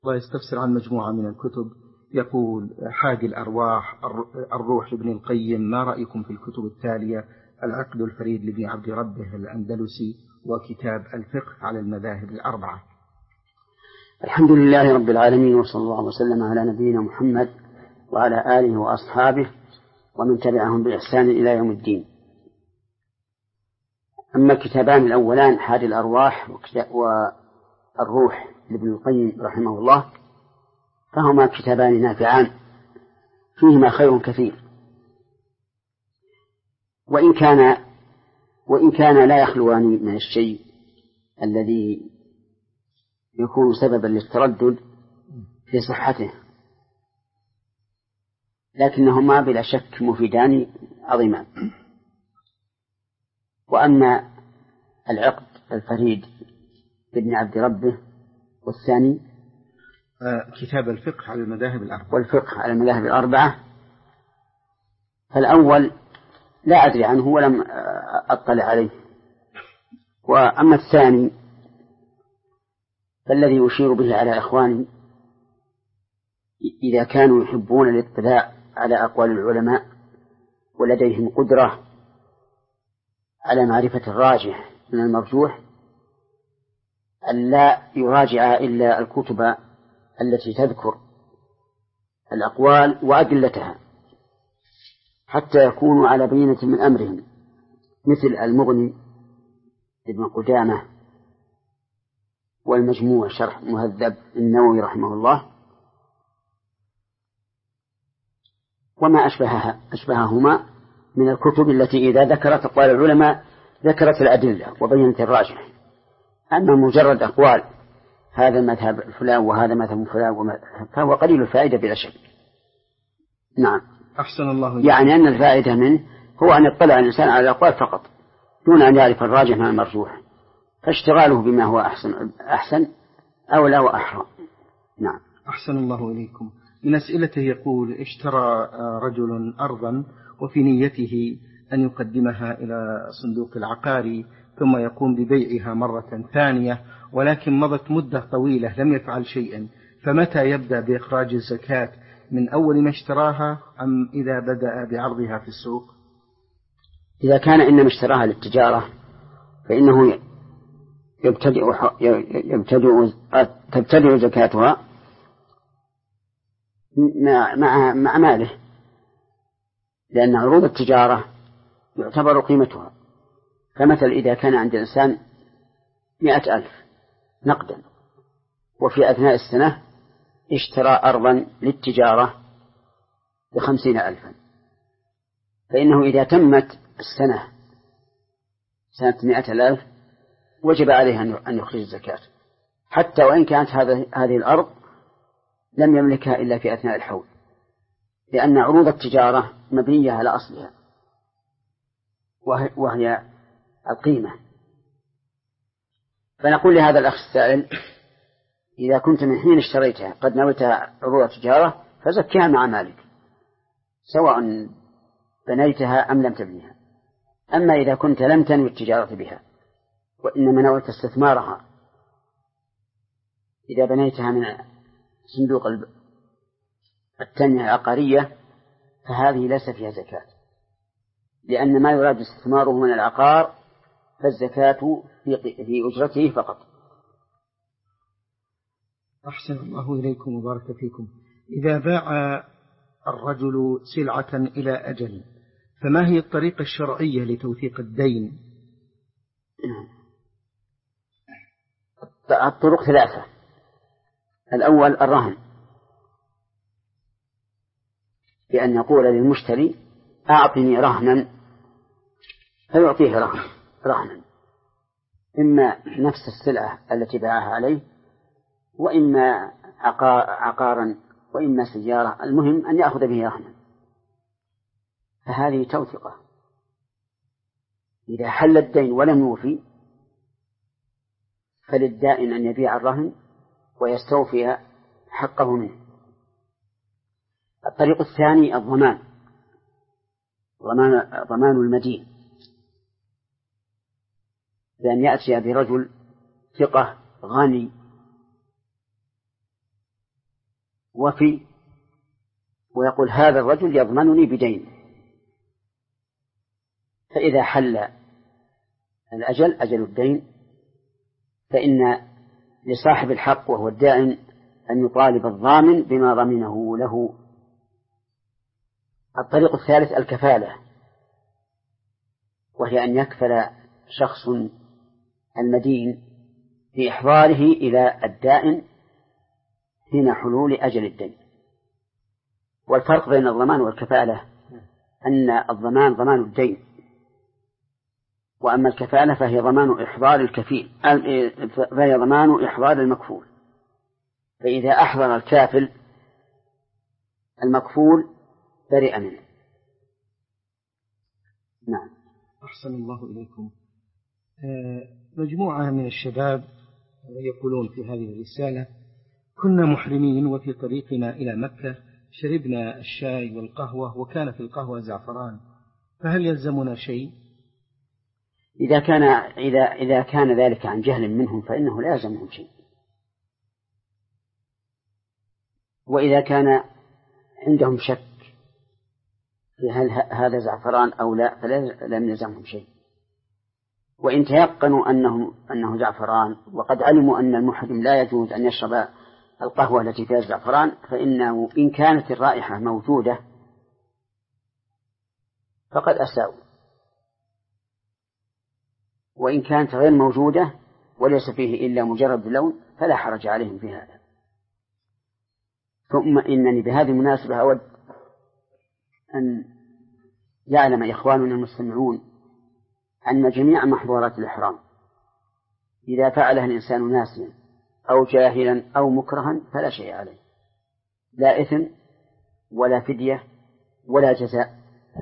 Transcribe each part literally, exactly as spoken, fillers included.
الله يستفسر عن مجموعة من الكتب، يقول: حادي الأرواح، الروح لابن القيم، ما رأيكم في الكتب التالية: العقد الفريد لابن عبد ربه الأندلسي، وكتاب الفقه على المذاهب الأربعة؟ الحمد لله رب العالمين، وصلى الله وسلم على نبينا محمد وعلى آله وأصحابه ومن تبعهم بإحسان إلى يوم الدين. أما الكتابان الأولان حادي الأرواح والروح لابن القيم رحمه الله، فهما كتابان نافعان فيهما خير كثير، وإن كان وإن كان لا يخلوان من الشيء الذي يكون سببا للتردد في صحته، لكنهما بلا شك مفيدان عظيمان. وأما العقد الفريد لابن عبد ربه والثاني كتاب الفقه على المذاهب الأربعة والفقه على المذاهب الأربعة، فالأول لا أدري عنه ولم أطلع عليه، وأما الثاني فالذي يشير به على إخواني إذا كانوا يحبون الاطلاع على أقوال العلماء ولديهم قدرة على معرفة الراجح من المرجوح، أن لا يراجع إلا الكتب التي تذكر الأقوال وأدلتها حتى يكونوا على بينة من أمرهم، مثل المغني ابن قدامة والمجموع شرح مهذب النووي رحمه الله وما أشبهها أشبههما من الكتب التي إذا ذكرت أقوال العلماء ذكرت الأدلة وبينت الراجح. أما مجرد أقوال هذا مذهب فلان وهذا مذهب فلان فهو قليل الفائدة بلا شك. نعم. أحسن الله إليك. يعني أن الفائدة منه هو أن يطلع الإنسان على الأقوال فقط دون أن يعرف الراجح من المرجوح، فاشتغاله بما هو أحسن أحسن أولى وأحرى. نعم. أحسن الله إليكم. من أسئلته يقول: اشترى رجل أرضا وفي نيته أن يقدمها إلى صندوق العقاري ثم يقوم ببيعها مرة ثانية، ولكن مضت مدة طويلة لم يفعل شيئا، فمتى يبدأ بإخراج الزكاة؟ من أول ما اشتراها أم إذا بدأ بعرضها في السوق؟ إذا كان إنما اشتراها للتجارة فإنه يبتدئ يبتدئ تبتدئ زكاتها مع مع مع ماله، لأن عروض التجارة يعتبر قيمتها. فمثل إذا كان عند الإنسان مئة ألف نقدا وفي أثناء السنة اشترى أرضا للتجارة بخمسين ألفا، فإنه إذا تمت السنة سنة مئة ألف وجب عليه أن يخرج الزكاة، حتى وإن كانت هذه الأرض لم يملكها إلا في أثناء الحول، لأن عروض التجارة مبنية على أصلها وهي القيمة. فنقول لهذا الأخ السائل: إذا كنت من حين اشتريتها قد نويتها عروض التجارة فزكها مع مالك سواء بنيتها أم لم تبنيها. أما إذا كنت لم تنوي التجارة بها وإنما نويت استثمارها، إذا بنيتها من صندوق التنمية العقارية فهذه ليس فيها زكاة، لأن ما يراد استثماره من العقار فالزكاة في أجرته فقط. أحسن الله إليكم وبارك فيكم. إذا باع الرجل سلعة إلى أجل فما هي الطريقة الشرعية لتوثيق الدين؟ الطرق ثلاثة. الأول الرهن، بأن يقول للمشتري: أعطني رهنا، فيعطيه رهن رهنا إما نفس السلعة التي باعها عليه، وإما عقارا، وإما سيارة، المهم أن يأخذ به رهنا، فهذه توثقة. إذا حل الدين ولم يوفي فللدائن أن يبيع الرهن ويستوفي حقه منه. الطريق الثاني الضمان، ضمان, ضمان المدين، بأن يأتي برجل ثقة غني وفي ويقول هذا الرجل يضمنني بدين، فإذا حل الأجل أجل الدين فإن لصاحب الحق وهو الدائن أن يطالب الضامن بما ضمنه له. الطريق الثالث الكفالة، وهي أن يكفل شخص المدين بإحضاره إلى الدائن حين حلول أجل الدين. والفرق بين الضمان والكفالة أن الضمان ضمان الدين، وأما الكفالة فهي ضمان إحضار الكفيل، فهي ضمان إحضار المكفول. فإذا أحضر الكافل المكفول برئ منه. نعم. أحسن الله إليكم. مجموعة من الشباب يقولون في هذه الرسالة: كنا محرمين وفي طريقنا إلى مكة شربنا الشاي والقهوة وكان في القهوة زعفران، فهل يلزمنا شيء؟ إذا كان إذا إذا كان ذلك عن جهل منهم فإنه لا يلزمهم شيء، وإذا كان عندهم شك في هل هذا زعفران أو لا فلم يلزمهم شيء. وإن تيقنوا أنه أنه زعفران وقد علموا أن المحرم لا يجوز أن يشرب القهوة التي فيها الزعفران، فإنه إن كانت الرائحة موجودة فقد أساءوا، وإن كانت غير موجودة وليس فيه إلا مجرد لون فلا حرج عليهم في هذا. ثم إنني بهذه المناسبة أود أن يعلم إخواننا المستمعون أن جميع محظورات الإحرام إذا فعلها الإنسان ناسيا أو جاهلا أو مكرها فلا شيء عليه، لا إثم ولا فدية ولا جزاء.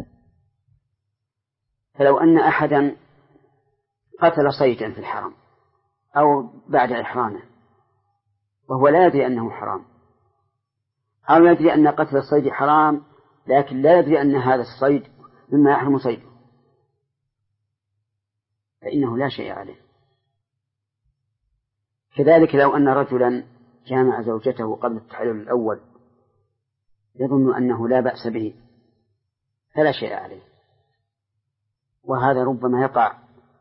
فلو أن أحدا قتل صيدا في الحرم أو بعد إحرامه وهو لا يدري أنه حرام، أو يدري أن قتل الصيد حرام لكن لا يدري أن هذا الصيد مما يحرم صيده، فإنه لا شيء عليه. كذلك لو أن رجلا جامع زوجته قبل التحلل الأول يظن أنه لا بأس به فلا شيء عليه، وهذا ربما يقع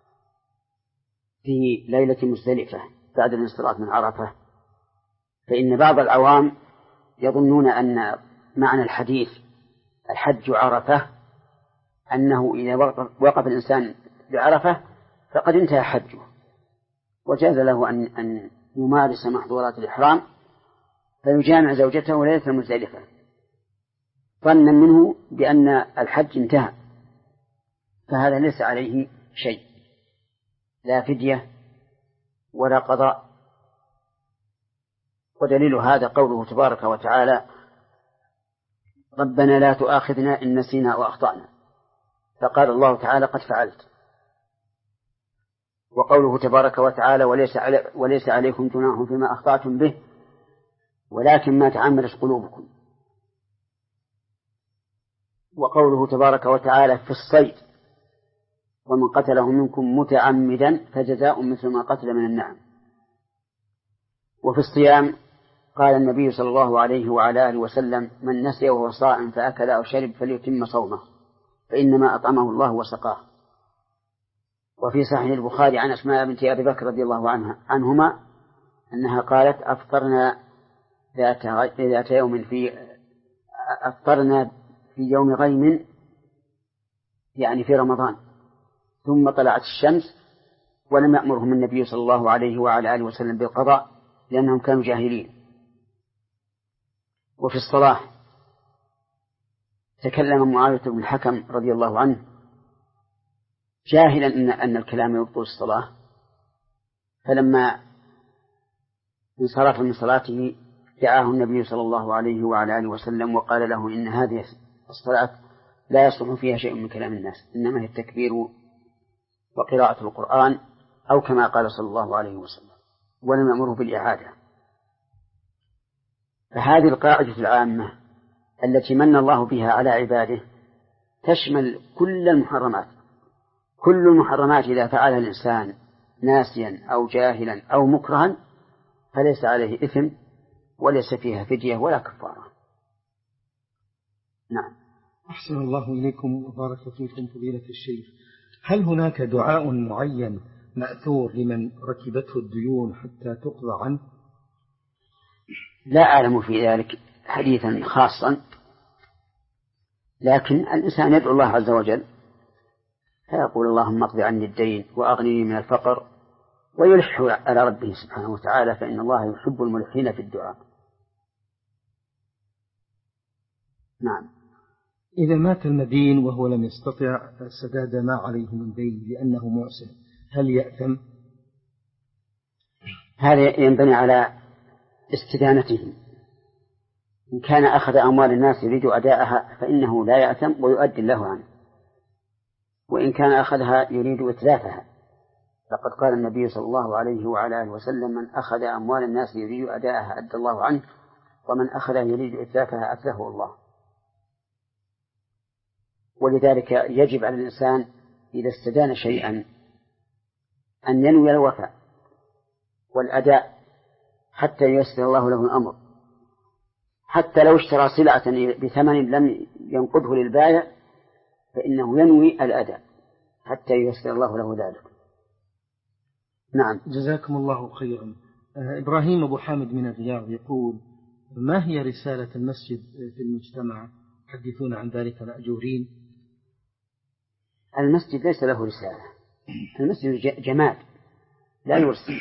في ليلة مزدلفة بعد الانصراف من عرفة، فإن بعض العوام يظنون أن معنى الحديث الحج عرفة أنه إذا وقف الإنسان بعرفة فقد انتهى حجه وجاز له أن أن يمارس محظورات الإحرام فيجامع زوجته ليلة المزدلفة ظنا منه بأن الحج انتهى، فهذا ليس عليه شيء، لا فدية ولا قضاء. ودليل هذا قوله تبارك وتعالى: ربنا لا تؤاخذنا إن نسينا وأخطأنا، فقال الله تعالى: قد فعلت. وقوله تبارك وتعالى: وليس, علي وليس عليكم جناح فيما أخطأتم به ولكن ما تعمدت قلوبكم. وقوله تبارك وتعالى في الصيد: ومن قتله منكم متعمدا فجزاء مثل ما قتل من النعم. وفي الصيام قال النبي صلى الله عليه وعلى آله وسلم: من نسي وهو صائم فأكل أو شرب فليتم صومه فإنما أطعمه الله وسقاه. وفي صحيح البخاري عن أسماء بنت أبي بكر رضي الله عنها عنهما أنها قالت: أفطرنا ذات يوم في أفطرنا في يوم غيم يعني في رمضان، ثم طلعت الشمس ولم يأمرهم النبي صلى الله عليه وعلى آله وسلم بالقضاء لأنهم كانوا جاهلين. وفي الصلاة تكلم معاوية بن الحكم رضي الله عنه جاهلا أن أن الكلام يبطل الصلاة، فلما انصرف من صلاته دعاه النبي صلى الله عليه وعلى آله وسلم وقال له: إن هذه الصلاة لا يصلح فيها شيء من كلام الناس، إنما هي التكبير وقراءة القرآن أو كما قال صلى الله عليه وسلم، ولم يأمره بالإعادة. فهذه القاعدة العامة التي من الله بها على عباده تشمل كل المحرمات. كل المحرمات إذا فعلها الإنسان ناسيا أو جاهلا أو مكرها فليس عليه إثم وليس فيها فدية ولا كفارة. نعم. أحسن الله إليكم وبارك فيكم فضيلة الشيخ. هل هناك دعاء معين مأثور لمن ركبته الديون حتى تقضى عنه؟ لا أعلم في ذلك حديثا خاصا، لكن الإنسان يدعو الله عز وجل فيقول اللهم اقض عني الدين وأغنني من الفقر، ويلح على ربه سبحانه وتعالى، فإن الله يحب الملحين في الدعاء. نعم. إذا مات المدين وهو لم يستطع سداد ما عليه من دين لأنه معسر، هل يأثم؟ هذا ينبني على استدانته. إن كان أخذ أموال الناس يريد أداءها فإنه لا يأثم ويؤدي الله عنه، وإن كان أخذها يريد إتلافها لقد قال النبي صلى الله عليه وعلى آله وسلم من أخذ أموال الناس يريد أداءها أدى الله عنه، ومن أخذها يريد إتلافها أتلفه الله. ولذلك يجب على الإنسان إذا استدان شيئا أن ينوي الوفاء والأداء حتى ييسر الله له الأمر، حتى لو اشترى سلعة بثمن لم ينقضه للبائع فإنه ينوي الأداء حتى ييسر الله له ذلك. نعم. جزاكم الله خيرا. إبراهيم أبو حامد من الرياض يقول: ما هي رسالة المسجد في المجتمع؟ حدثونا عن ذلك الأجورين. المسجد ليس له رسالة، المسجد جماد لا يرسل،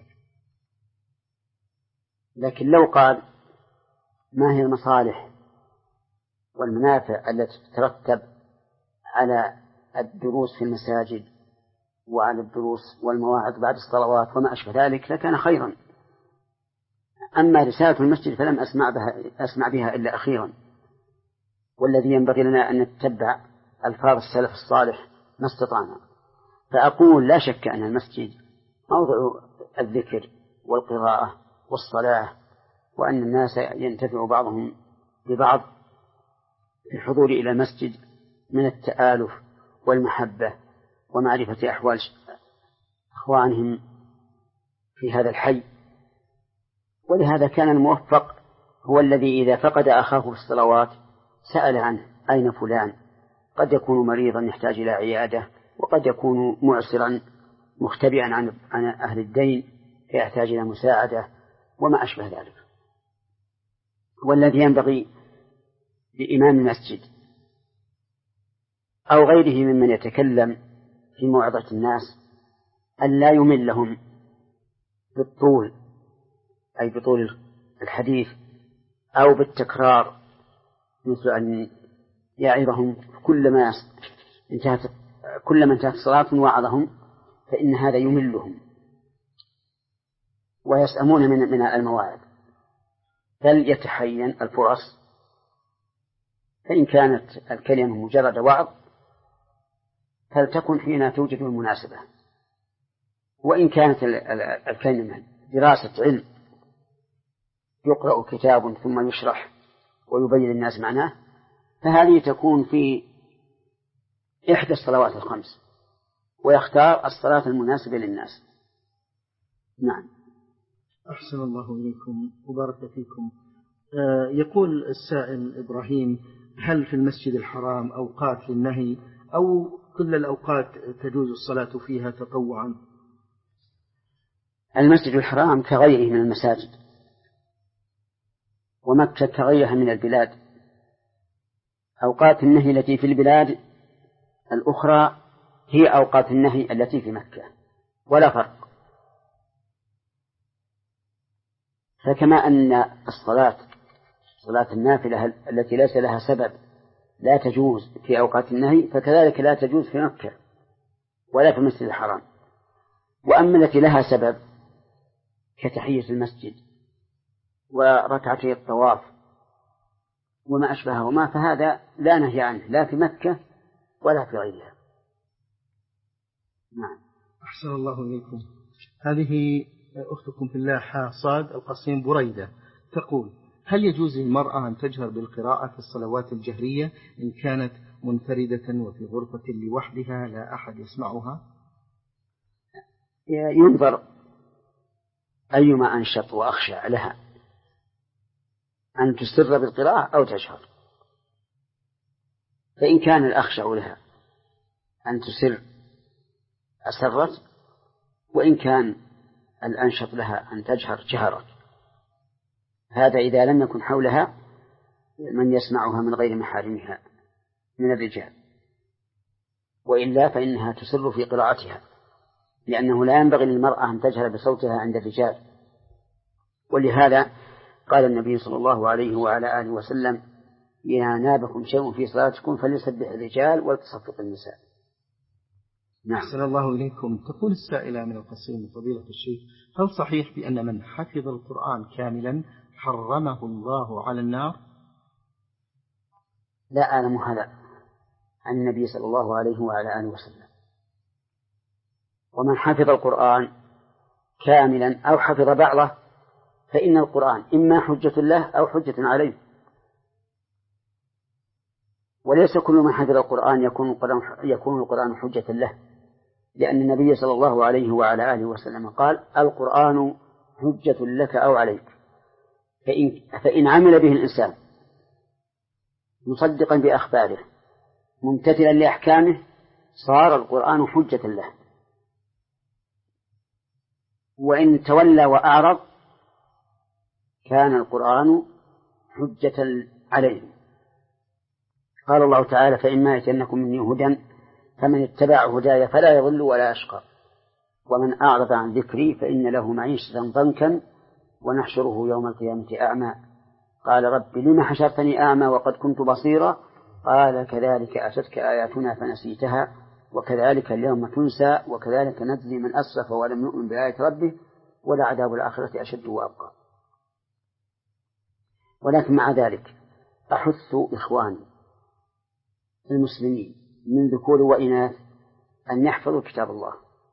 لكن لو قال ما هي المصالح والمنافع التي تترتب على الدروس في المساجد وعلى الدروس والمواعظ بعد الصلوات وما أشبه ذلك لكان خيرا. أما رسالة المسجد فلم أسمع بها, أسمع بها إلا أخيرا، والذي ينبغي لنا أن نتبع ألفاظ السلف الصالح ما استطعنا. فأقول لا شك أن المسجد موضع الذكر والقراءة والصلاة، وأن الناس ينتفع بعضهم ببعض في الحضور إلى المسجد من التآلف والمحبة ومعرفة أحوال أخوانهم في هذا الحي. ولهذا كان الموفق هو الذي إذا فقد أخاه في الصلوات سأل عنه: أين فلان؟ قد يكون مريضا يحتاج إلى عيادة، وقد يكون معسرا مختبئا عن أهل الدين فيحتاج إلى مساعدة وما أشبه ذلك. والذي ينبغي لإمام المسجد أو غيره ممن يتكلم في موعظة الناس أن لا يملهم بالطول، أي بطول الحديث أو بالتكرار، مثل أن يعظهم كلما انتهت كلما انتهت الصلاة وعظهم، فإن هذا يملهم ويسأمون من من المواعظ، بل يتحين الفرص، فإن كانت الكلمة مجرد وعظ فلتكن حين توجد المناسبة، وإن كانت الكلمة دراسة علم يقرأ كتاب ثم يشرح ويبين الناس معناه فهذه تكون في إحدى الصلوات الخمس، ويختار الصلاة المناسبة للناس. نعم. أحسن الله إليكم وبارك فيكم. آه يقول السائل إبراهيم: هل في المسجد الحرام أوقات للنهي أو كل الأوقات تجوز الصلاة فيها تطوعا؟ المسجد الحرام كغيره من المساجد، ومكة كغيرها من البلاد. أوقات النهي التي في البلاد الأخرى هي أوقات النهي التي في مكة، ولا فرق. فكما أن الصلاة صلاة النافلة التي ليس لها سبب لا تجوز في أوقات النهي، فكذلك لا تجوز في مكة ولا في المسجد الحرام. وأما التي لها سبب كتحية المسجد وركعتي الطواف وما أشبههما فهذا لا نهي عنه لا في مكة ولا في غيرها. نعم. أحسن الله إليكم. هذه أختكم في الله حاصاد القصيم بريدة تقول: هل يجوز للمرأة أن تجهر بالقراءة في الصلوات الجهرية إن كانت منفردة وفي غرفة لوحدها لا أحد يسمعها؟ ينظر أيما أنشط وأخشع لها، أن تسر بالقراءة أو تجهر. فإن كان الأخشع لها أن تسر أسرت، وإن كان الأنشط لها أن تجهر جهرت. هذا إذا لم يكن حولها من يسمعها من غير محارمها من الرجال، وإلا فإنها تسر في قراءتها، لأنه لا ينبغي للمرأة أن تجهر بصوتها عند الرجال. ولهذا قال النبي صلى الله عليه وعلى آله وسلم: إذا نابكم شيء في صلاتكم فليسبح الرجال ولتصفق النساء. نعم. أحسن الله إليكم. تقول السائلة من القصيم: فضيلة الشيخ، هل صحيح بأن من حفظ القرآن كاملا حرمه الله على النار؟ لا أعلم هذا عن النبي صلى الله عليه وعلى آله وسلم. ومن حفظ القرآن كاملا أو حفظ بعضه فإن القرآن إما حجة له أو حجة عليه، وليس كل من حفظ القرآن يكون القرآن, يكون القرآن حجة له، لأن النبي صلى الله عليه وعلى آله وسلم قال: القرآن حجة لك أو عليك. فإن, فإن عمل به الإنسان مصدقا بأخباره ممتثلا لأحكامه صار القرآن حجة له، وإن تولى وأعرض كان القرآن حجة عليه. قال الله تعالى: فإما يأتينكم مني هدى فمن اتبع هداي فلا يضل ولا يشقى ومن أعرض عن ذكري فإن له معيشة ضنكا ونحشره يوم القيامة أعمى قال رب لم حشرتني أعمى وقد كنت بصيرا قال كذلك أتتك آياتنا فنسيتها وكذلك اليوم تنسى وكذلك نجزي من أسرف ولم يؤمن بآية ربه ولعذاب الآخرة أشد وأبقى. ولكن مع ذلك أحث إخواني المسلمين من ذكور وإناث أن يحفظوا كتاب الله،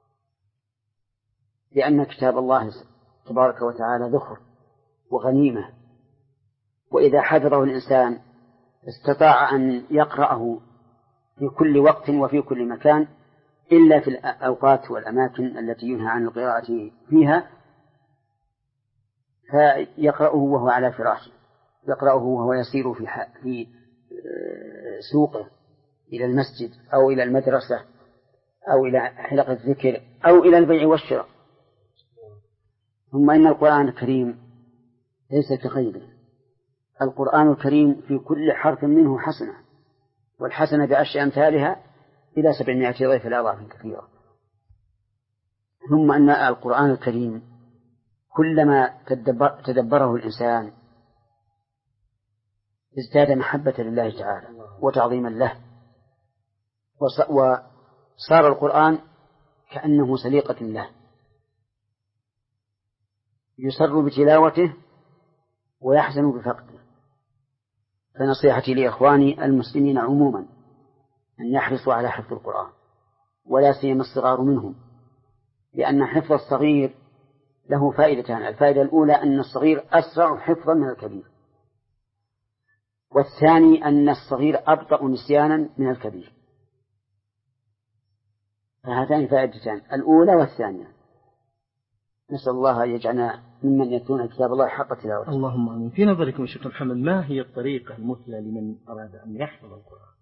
لأن كتاب الله تبارك وتعالى ذخر وغنيمة، وإذا حفظه الإنسان استطاع أن يقرأه في كل وقت وفي كل مكان إلا في الأوقات والأماكن التي ينهى عن القراءة فيها، فيقرأه وهو على فراشه، يقرأه وهو يسير في في سوقه إلى المسجد أو إلى المدرسة أو إلى حلقة الذكر أو إلى البيع والشراء. ثم إن القرآن الكريم ليس كغيره، القرآن الكريم في كل حرف منه حسنة، والحسنة بعشر أمثالها إلى سبعمائة ضعف الأضعاف كثيرة. ثم أن القرآن الكريم كلما تدبره الإنسان ازداد محبة لله تعالى وتعظيما له، وصار القرآن كأنه سليقة له يسر بتلاوته ويحزن بفقده. فنصيحتي لإخواني المسلمين عموما أن يحرصوا على حفظ القرآن، ولا سيما الصغار منهم، لأن حفظ الصغير له فائدتان: الفائدة الأولى أن الصغير أسرع حفظا من الكبير، والثاني أن الصغير أبطأ نسيانا من الكبير. فهاتان فائدتان، الأولى والثانية. نسأل الله أن يجعلنا ممن يتلون كتاب الله حق تلاوته. اللهم آمين. في نظركم شيخ محمد، ما هي الطريقة المثلى لمن أراد أن يحفظ القرآن؟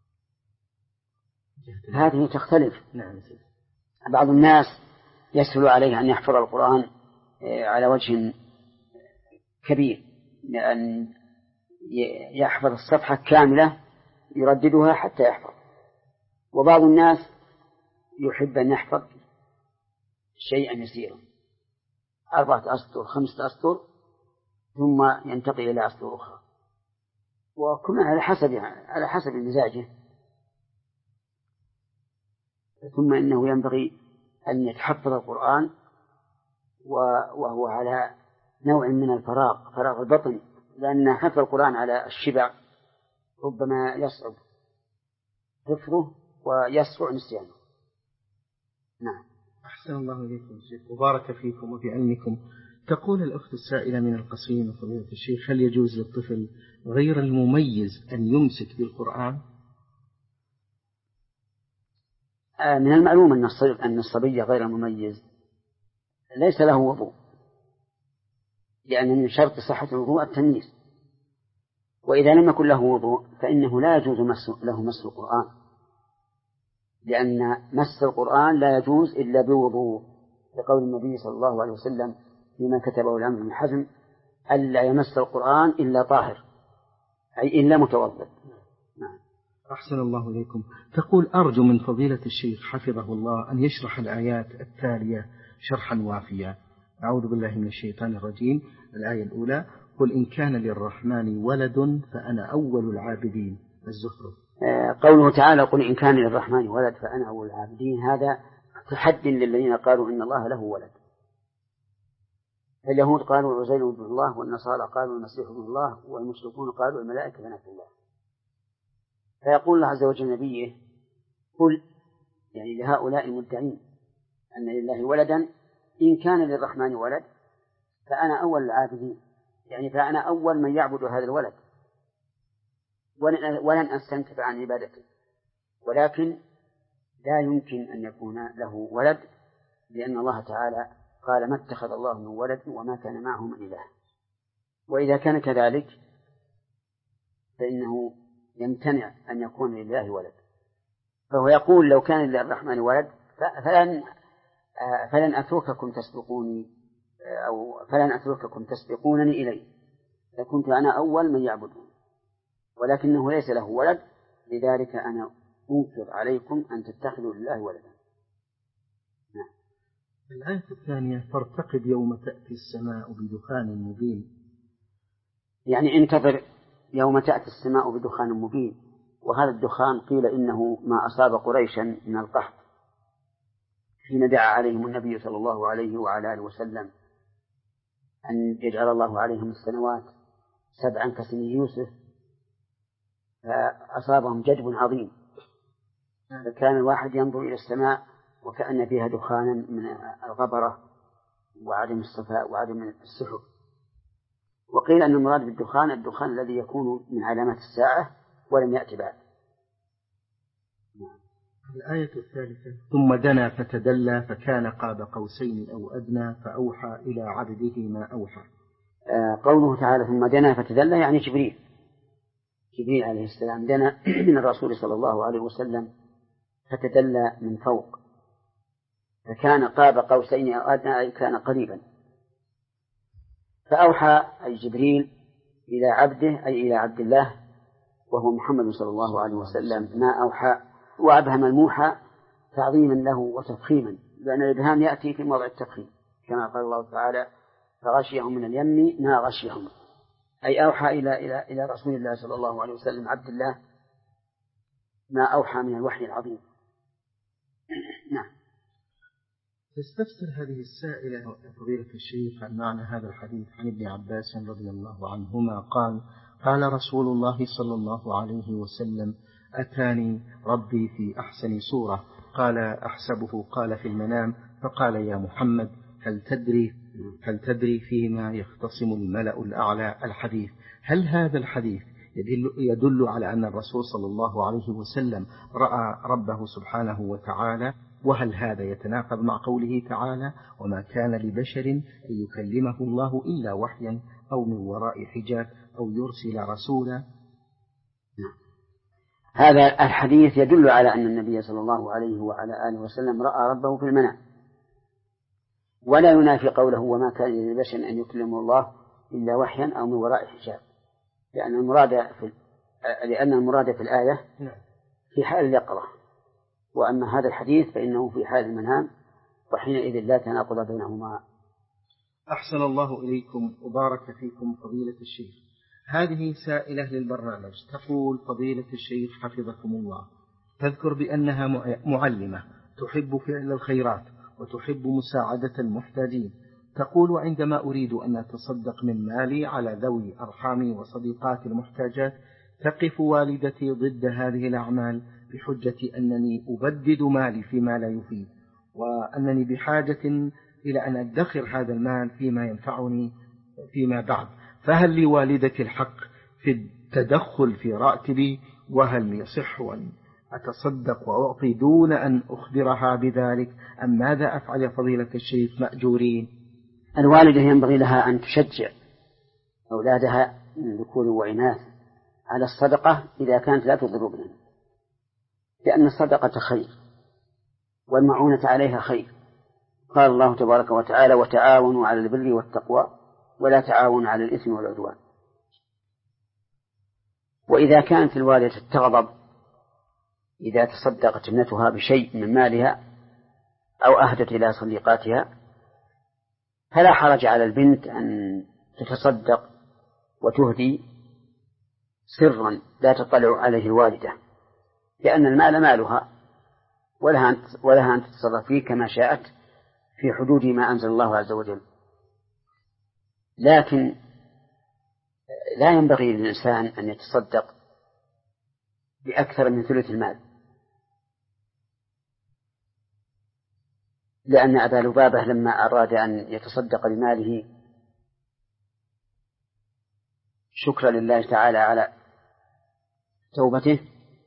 هذه تختلف. نعم. بعض الناس يسهل عليه أن يحفظ القرآن على وجه كبير، لأن يحفظ الصفحة كاملة يرددها حتى يحفظ. وبعض الناس يحب أن يحفظ شيئا يسيرا، أربعة أسطر خمسة أسطر ثم ينتقل إلى أسطر أخرى، وكل على حسب على حسب مزاجه. ثم إنه ينبغي أن يتحفظ القرآن وهو على نوع من الفراغ، فراغ البطن، لأن حفظ القرآن على الشبع ربما يصعب حفظه ويسرع نسيانه. نعم. أحسن الله إليكم شيخ وبارك فيكم وفي علمكم. تقول الأخت السائلة من القصيم: فضيلة الشيخ، هل يجوز للطفل غير المميز أن يمسك بالقرآن؟ من المعلوم أن الصبي غير المميز ليس له وضوء، لأن من شرط صحة الوضوء التمييز، وإذا لم يكن له وضوء فإنه لا يجوز مس له مس القرآن، لأن مس القرآن لا يجوز إلا بوضوء، لقول النبي صلى الله عليه وسلم فيما كتبه العمرو بن حزم: ألا يمس القرآن إلا طاهر، أي إلا متوضئ. نعم. أحسن الله إليكم. تقول: أرجو من فضيلة الشيخ حفظه الله أن يشرح الآيات التالية شرحا وافيا. أعوذ بالله من الشيطان الرجيم. الآية الأولى: قل إن كان للرحمن ولد فأنا أول العابدين. الزخرف. قوله تعالى: قل إن كان للرحمن ولد فأنا أول العابدين، هذا تحد للذين قالوا إن الله له ولد. اليهود قالوا عزير ابن الله، والنصارى قالوا المسيح ابن الله، والمشركون قالوا الملائكة بنات الله. فيقول الله عز وجل نبيه: قل، يعني لهؤلاء المدعين أن لله ولدا، إن كان للرحمن ولد فأنا أول العابدين، يعني فأنا أول من يعبد هذا الولد، ولن أستنكف عن عبادته. ولكن لا يمكن أن يكون له ولد، لأن الله تعالى قال: ما اتخذ الله من ولد وما كان معه من إله. وإذا كان كذلك فإنه يمتنع أن يكون لله ولد. فهو يقول: لو كان للرحمن ولد فلن فلن أترككم تسبقوني، أو فلن أترككم تسبقونني إليه، لكنت أنا أول من يعبدون، ولكنه ليس له ولد، لذلك أنا أنكر عليكم أن تتخذوا لله ولدا. نعم. الآية الثانية: فارتقب يوم تأتي السماء بدخان مبين. يعني انتظر يوم تأتي السماء بدخان مبين. وهذا الدخان قيل إنه ما أصاب قريشا من القحط حين دعا عليهم النبي صلى الله عليه وعلى آله وسلم أن يجعل الله عليهم السنوات سبعا كسن يوسف، فأصابهم جدب عظيم، فكان الواحد ينظر إلى السماء وكأن فيها دخانا من الغبرة وعدم الصفاء وعدم السحب. وقيل أن المراد بالدخان الدخان الذي يكون من علامات الساعة ولم يأتي بعد. الآية الثالثة: ثم دنا فتدلى فكان قاب قوسين أو أدنى فأوحى إلى عبده ما أوحى. آه قوله تعالى: ثم دنا فتدلى، يعني جبريل جبريل عليه السلام دنا من الرسول صلى الله عليه وسلم فتدلى من فوق، فكان قاب قوسين أو أدنى، أي كان قريبا. فأوحى أي جبريل إلى عبده، أي إلى عبد الله وهو محمد صلى الله عليه وسلم، ما أوحى. وأبهم الموحى تعظيما له وتفخيما، لأن الإبهام يأتي في موضع التفخيم، كما قال الله تعالى: فغشيهم من اليم ما غشيهم، أي أوحى إلى إلى إلى رسول الله صلى الله عليه وسلم عبد الله ما أوحى من الوحي العظيم. نعم. تستفسر هذه السائلة فضيلة الشيخ عن معنى هذا الحديث عن ابن عباس رضي الله عنهما قال: قال رسول الله صلى الله عليه وسلم: أتاني ربي في أحسن صورة، قال: أحسبه قال في المنام، فقال: يا محمد هل تدري هل تدري فيما يختصم الملأ الأعلى؟ الحديث. هل هذا الحديث يدل, يدل على أن الرسول صلى الله عليه وسلم رأى ربه سبحانه وتعالى؟ وهل هذا يتناقض مع قوله تعالى: وما كان لبشر أن يكلمه الله إلا وحيا أو من وراء حجاب أو يرسل رسولا؟ هذا الحديث يدل على أن النبي صلى الله عليه وعلى آله وسلم رأى ربه في المنام، ولا ينافي قوله: وما كان لبشر أن يكلمه الله إلا وحيا أو من وراء حجاب، لأن المراد في لأن المراد في الآية في حال اليقظة، وأما هذا الحديث فإنه في حال المنام، وحينئذ لا تناقض بينهما. أحسن الله إليكم وبارك فيكم فضيلة الشيخ. هذه سائلة للبرنامج تقول: فضيلة الشيخ حفظكم الله، تذكر بأنها معلمة تحب فعل الخيرات وتحب مساعدة المحتاجين. تقول: وعندما أريد أن أتصدق من مالي على ذوي أرحامي وصديقاتي المحتاجات، تقف والدتي ضد هذه الأعمال بحجة أنني أبدد مالي فيما لا يفيد، وأنني بحاجة إلى أن أدخر هذا المال فيما ينفعني فيما بعد. فهل لوالدتي الحق في التدخل في راتبي؟ وهل يصح أن أتصدق وأعطي دون أن أخبرها بذلك، أم ماذا أفعل يا فضيلة الشيخ مأجورين؟ الوالدة ينبغي لها أن تشجع أولادها من ذكور وإناث على الصدقة إذا كانت لا تضر ابنه، لأن الصدقة خير والمعونة عليها خير. قال الله تبارك وتعالى: وتعاونوا على البر والتقوى ولا تعاونوا على الإثم والعدوان. وإذا كانت الوالدة تغضب إذا تصدقت ابنتها بشيء من مالها أو أهدت إلى صديقاتها، فلا حرج على البنت أن تتصدق وتهدي سرا لا تطلع عليه الوالدة، لأن المال مالها ولها أن تتصرف فيه كما شاءت في حدود ما أنزل الله عز وجل. لكن لا ينبغي للإنسان أن يتصدق بأكثر من ثلث المال، لأن أبا لبابة لما أراد أن يتصدق بماله شكرا لله تعالى على توبته،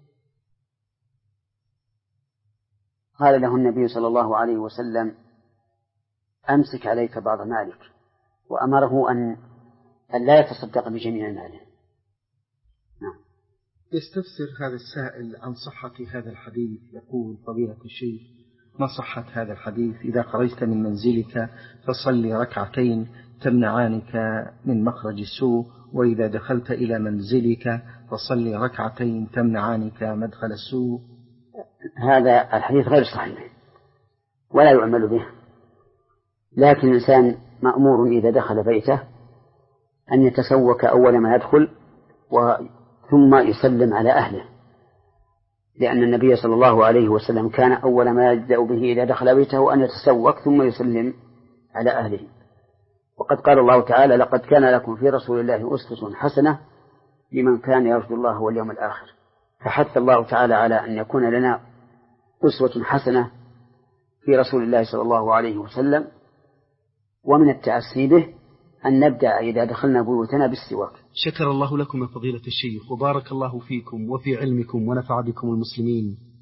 قال له النبي صلى الله عليه وسلم: أمسك عليك بعض مالك، وأمره أن أن لا يتصدق بجميع ماله. نعم. يستفسر هذا السائل عن صحة هذا الحديث، يقول: فضيلة الشيخ، ما صحة هذا الحديث: إذا خرجت من منزلك فصلي ركعتين تمنعانك من مخرج السوء، وإذا دخلت إلى منزلك فصلي ركعتين تمنعانك مدخل السوء؟ هذا الحديث غير صحيح ولا يعمل به، لكن الإنسان مأمور إذا دخل بيته أن يتسوك أول ما يدخل ثم يسلم على أهله، لأن النبي صلى الله عليه وسلم كان أول ما يبدأ به إذا دخل بيته أن يتسوك ثم يسلم على أهله. وقد قال الله تعالى: لقد كان لكم في رسول الله أسوة حسنة لمن كان يرجو الله واليوم الآخر. فحث الله تعالى على أن يكون لنا أسوة حسنة في رسول الله صلى الله عليه وسلم، ومن التأسي به أن نبدأ إذا دخلنا بيوتنا بالسواك. شكر الله لكم يا فضيلة الشيخ، وبارك الله فيكم وفي علمكم ونفع بكم المسلمين.